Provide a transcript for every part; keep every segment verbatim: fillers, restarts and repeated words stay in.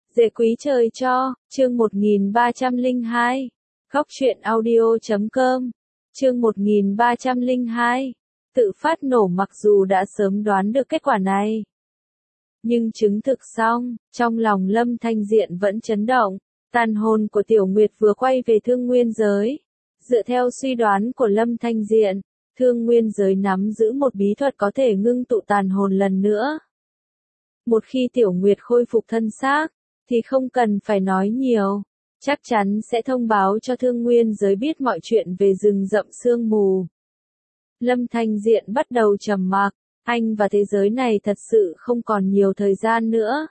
Dễ quý trời cho, chương một nghìn ba trăm lẻ hai. Góc truyện audio chấm com. Chương một nghìn ba trăm lẻ hai. Tự phát nổ. Mặc dù đã sớm đoán được kết quả này, nhưng chứng thực xong, trong lòng Lâm Thanh Diện vẫn chấn động. Tàn hồn của Tiểu Nguyệt vừa quay về Thương Nguyên giới. Dựa theo suy đoán của Lâm Thanh Diện, Thương Nguyên giới nắm giữ một bí thuật có thể ngưng tụ tàn hồn lần nữa. Một khi Tiểu Nguyệt khôi phục thân xác, thì không cần phải nói nhiều, chắc chắn sẽ thông báo cho Thương Nguyên giới biết mọi chuyện về rừng rậm sương mù. Lâm Thanh Diện bắt đầu trầm mặc, anh và thế giới này thật sự không còn nhiều thời gian nữa.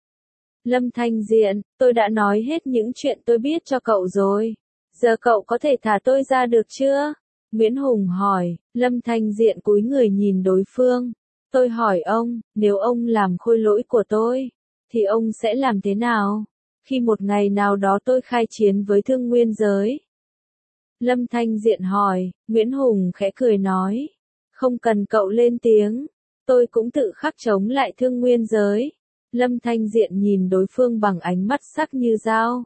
Lâm Thanh Diện, tôi đã nói hết những chuyện tôi biết cho cậu rồi. Giờ cậu có thể thả tôi ra được chưa? Nguyễn Hùng hỏi. Lâm Thanh Diện cúi người nhìn đối phương. Tôi hỏi ông, nếu ông làm khôi lỗi của tôi, thì ông sẽ làm thế nào khi một ngày nào đó tôi khai chiến với Thương Nguyên giới? Lâm Thanh Diện hỏi. Nguyễn Hùng khẽ cười nói. Không cần cậu lên tiếng, tôi cũng tự khắc chống lại Thương Nguyên giới. Lâm Thanh Diện nhìn đối phương bằng ánh mắt sắc như dao,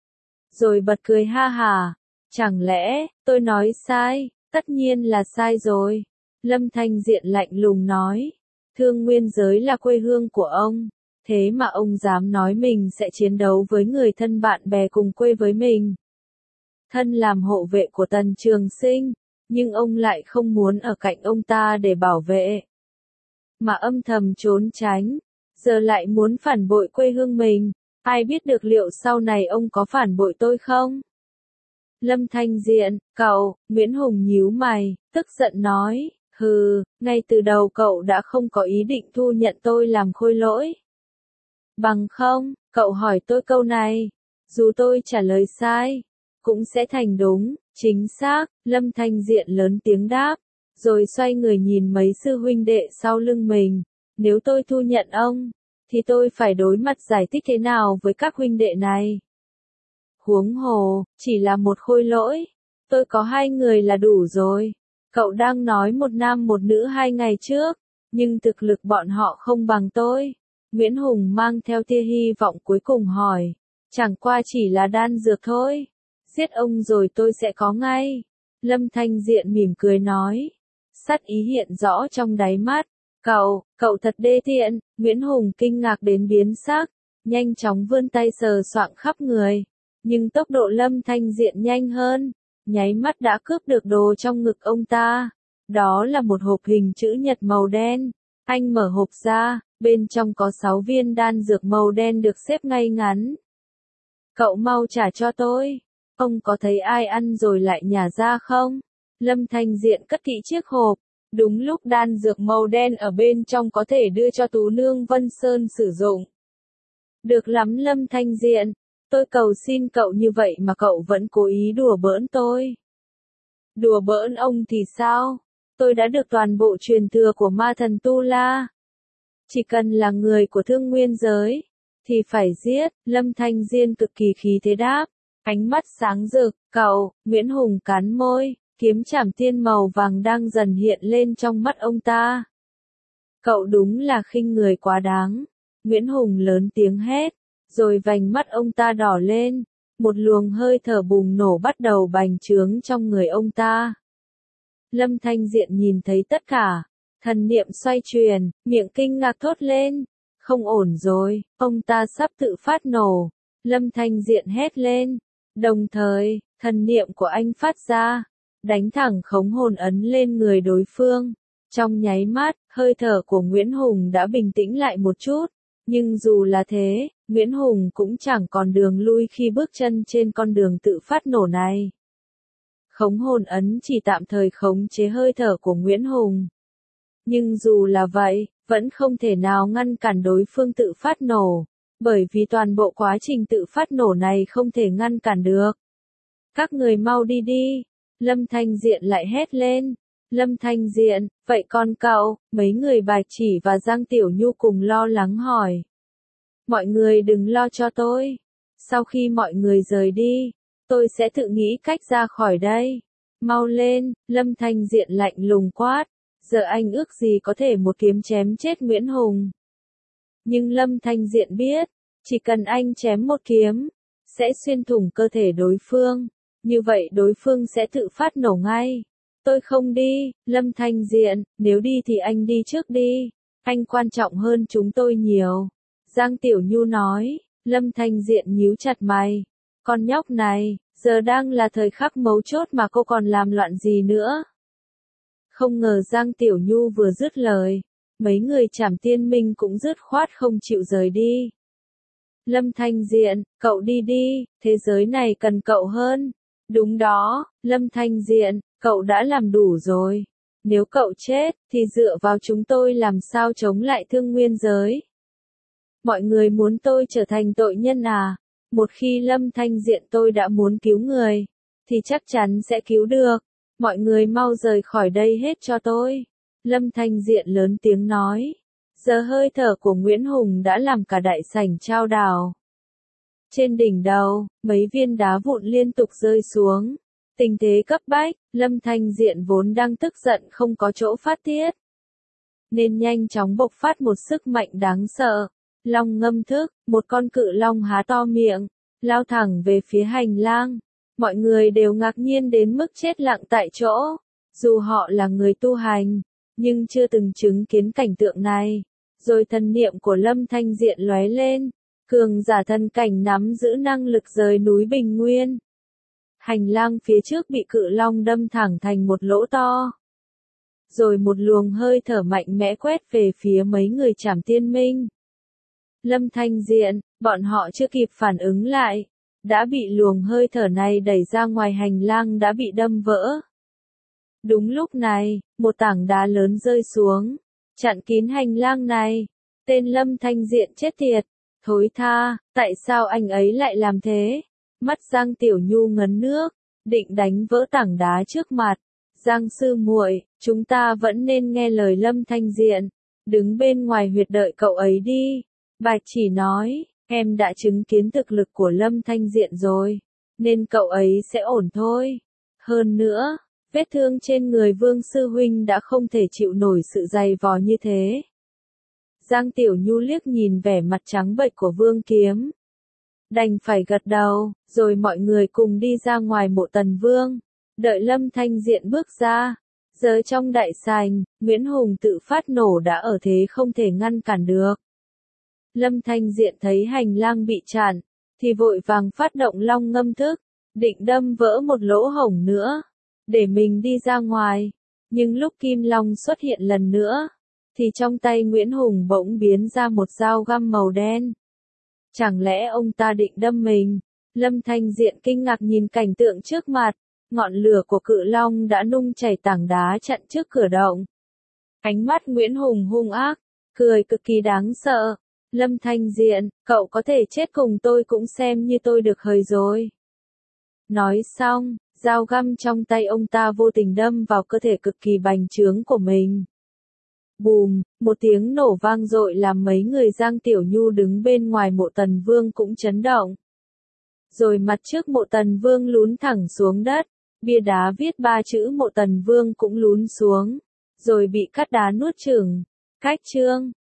rồi bật cười ha hả. Chẳng lẽ, tôi nói sai? Tất nhiên là sai rồi. Lâm Thanh Diện lạnh lùng nói. Thương Nguyên giới là quê hương của ông, thế mà ông dám nói mình sẽ chiến đấu với người thân bạn bè cùng quê với mình. Thân làm hộ vệ của Tần Trường Sinh, nhưng ông lại không muốn ở cạnh ông ta để bảo vệ, mà âm thầm trốn tránh, giờ lại muốn phản bội quê hương mình. Ai biết được liệu sau này ông có phản bội tôi không? Lâm Thanh Diện, cậu, Nguyễn Hùng nhíu mày, tức giận nói, hừ, ngay từ đầu cậu đã không có ý định thu nhận tôi làm khôi lỗi. Bằng không, cậu hỏi tôi câu này, dù tôi trả lời sai, cũng sẽ thành đúng, chính xác. Lâm Thanh Diện lớn tiếng đáp, rồi xoay người nhìn mấy sư huynh đệ sau lưng mình. Nếu tôi thu nhận ông, thì tôi phải đối mặt giải thích thế nào với các huynh đệ này? Huống hồ, chỉ là một khôi lỗi, tôi có hai người là đủ rồi. Cậu đang nói một nam một nữ hai ngày trước, nhưng thực lực bọn họ không bằng tôi. Nguyễn Hùng mang theo tia hy vọng cuối cùng hỏi. Chẳng qua chỉ là đan dược thôi. Giết ông rồi tôi sẽ có ngay. Lâm Thanh Diện mỉm cười nói. Sát ý hiện rõ trong đáy mắt. Cậu, cậu thật đê tiện. Nguyễn Hùng kinh ngạc đến biến sắc, nhanh chóng vươn tay sờ soạng khắp người. Nhưng tốc độ Lâm Thanh Diện nhanh hơn, nháy mắt đã cướp được đồ trong ngực ông ta. Đó là một hộp hình chữ nhật màu đen. Anh mở hộp ra, bên trong có sáu viên đan dược màu đen được xếp ngay ngắn. Cậu mau trả cho tôi. Ông có thấy ai ăn rồi lại nhả ra không? Lâm Thanh Diện cất kỹ chiếc hộp. Đúng lúc đan dược màu đen ở bên trong có thể đưa cho Tú Nương Vân Sơn sử dụng. Được lắm Lâm Thanh Diện. Tôi cầu xin cậu như vậy mà cậu vẫn cố ý đùa bỡn tôi. Đùa bỡn ông thì sao? Tôi đã được toàn bộ truyền thừa của ma thần Tu La. Chỉ cần là người của Thương Nguyên giới, thì phải giết. Lâm Thanh Diện cực kỳ khí thế đáp. Ánh mắt sáng rực, cậu, Nguyễn Hùng cắn môi, kiếm trảm tiên màu vàng đang dần hiện lên trong mắt ông ta. Cậu đúng là khinh người quá đáng. Nguyễn Hùng lớn tiếng hét. Rồi vành mắt ông ta đỏ lên, một luồng hơi thở bùng nổ bắt đầu bành trướng trong người ông ta. Lâm Thanh Diện nhìn thấy tất cả, thần niệm xoay chuyển, miệng kinh ngạc thốt lên. Không ổn rồi, ông ta sắp tự phát nổ. Lâm Thanh Diện hét lên, đồng thời, thần niệm của anh phát ra, đánh thẳng khống hồn ấn lên người đối phương. Trong nháy mắt, hơi thở của Nguyễn Hùng đã bình tĩnh lại một chút. Nhưng dù là thế, Nguyễn Hùng cũng chẳng còn đường lui khi bước chân trên con đường tự phát nổ này. Khống hồn ấn chỉ tạm thời khống chế hơi thở của Nguyễn Hùng. Nhưng dù là vậy, vẫn không thể nào ngăn cản đối phương tự phát nổ, bởi vì toàn bộ quá trình tự phát nổ này không thể ngăn cản được. Các người mau đi đi, Lâm Thanh Diện lại hét lên. Lâm Thanh Diện, vậy còn cậu? Mấy người Bạch Chỉ và Giang Tiểu Nhu cùng lo lắng hỏi. Mọi người đừng lo cho tôi. Sau khi mọi người rời đi, tôi sẽ tự nghĩ cách ra khỏi đây. Mau lên, Lâm Thanh Diện lạnh lùng quát. Giờ anh ước gì có thể một kiếm chém chết Nguyễn Hùng. Nhưng Lâm Thanh Diện biết, Chỉ cần anh chém một kiếm, sẽ xuyên thủng cơ thể đối phương. Như vậy đối phương sẽ tự phát nổ ngay. Tôi không đi, Lâm Thanh Diện, nếu đi thì anh đi trước đi. Anh quan trọng hơn chúng tôi nhiều. Giang Tiểu Nhu nói, Lâm Thanh Diện nhíu chặt mày. Con nhóc này, giờ đang là thời khắc mấu chốt mà cô còn làm loạn gì nữa. Không ngờ Giang Tiểu Nhu vừa dứt lời, mấy người Trảm Tiên Minh cũng dứt khoát không chịu rời đi. Lâm Thanh Diện, cậu đi đi, thế giới này cần cậu hơn. Đúng đó, Lâm Thanh Diện, cậu đã làm đủ rồi. Nếu cậu chết, thì dựa vào chúng tôi làm sao chống lại Thương Nguyên giới. Mọi người muốn tôi trở thành tội nhân à? Một khi Lâm Thanh Diện tôi đã muốn cứu người, thì chắc chắn sẽ cứu được. Mọi người mau rời khỏi đây hết cho tôi. Lâm Thanh Diện lớn tiếng nói. Giờ hơi thở của Nguyễn Hùng đã làm cả đại sảnh chao đảo. Trên đỉnh đầu, mấy viên đá vụn liên tục rơi xuống. Tình thế cấp bách, Lâm Thanh Diện vốn đang tức giận không có chỗ phát tiết, nên nhanh chóng bộc phát một sức mạnh đáng sợ. Long ngâm thức, một con cự long há to miệng, lao thẳng về phía hành lang. Mọi người đều ngạc nhiên đến mức chết lặng tại chỗ. Dù họ là người tu hành, nhưng chưa từng chứng kiến cảnh tượng này. Rồi thần niệm của Lâm Thanh Diện lóe lên. Cường giả thần cảnh nắm giữ năng lực rời núi Bình Nguyên. Hành lang phía trước bị cự long đâm thẳng thành một lỗ to. Rồi một luồng hơi thở mạnh mẽ quét về phía mấy người Trảm Tiên Minh. Lâm Thanh Diện, bọn họ chưa kịp phản ứng lại, đã bị luồng hơi thở này đẩy ra ngoài, hành lang đã bị đâm vỡ. Đúng lúc này, một tảng đá lớn rơi xuống, chặn kín hành lang này. Tên Lâm Thanh Diện chết tiệt, thối tha, tại sao anh ấy lại làm thế? Mắt Giang Tiểu Nhu ngấn nước, định đánh vỡ tảng đá trước mặt. Giang sư muội, chúng ta vẫn nên nghe lời Lâm Thanh Diện, đứng bên ngoài huyệt đợi cậu ấy đi. Bạch Chỉ nói, em đã chứng kiến thực lực của Lâm Thanh Diện rồi, nên cậu ấy sẽ ổn thôi. Hơn nữa, vết thương trên người Vương sư huynh đã không thể chịu nổi sự dày vò như thế. Giang Tiểu Nhu liếc nhìn vẻ mặt trắng bệch của Vương Kiếm, đành phải gật đầu, rồi mọi người cùng đi ra ngoài mộ Tần Vương, đợi Lâm Thanh Diện bước ra. Giờ trong đại sảnh, Nguyễn Hùng tự phát nổ đã ở thế không thể ngăn cản được. Lâm Thanh Diện thấy hành lang bị chặn, thì vội vàng phát động long ngâm thức, định đâm vỡ một lỗ hổng nữa, để mình đi ra ngoài. Nhưng lúc Kim Long xuất hiện lần nữa, thì trong tay Nguyễn Hùng bỗng biến ra một dao găm màu đen. Chẳng lẽ ông ta định đâm mình? Lâm Thanh Diện kinh ngạc nhìn cảnh tượng trước mặt, ngọn lửa của cự long đã nung chảy tảng đá chặn trước cửa động. Ánh mắt Nguyễn Hùng hung ác, cười cực kỳ đáng sợ. Lâm Thanh Diện, cậu có thể chết cùng tôi cũng xem như tôi được hời rồi. Nói xong, dao găm trong tay ông ta vô tình đâm vào cơ thể cực kỳ bành trướng của mình. Bùm, một tiếng nổ vang dội làm mấy người Giang Tiểu Nhu đứng bên ngoài mộ Tần Vương cũng chấn động. Rồi mặt trước mộ Tần Vương lún thẳng xuống đất, bia đá viết ba chữ mộ Tần Vương cũng lún xuống, rồi bị cắt đá nuốt chửng. Cách chương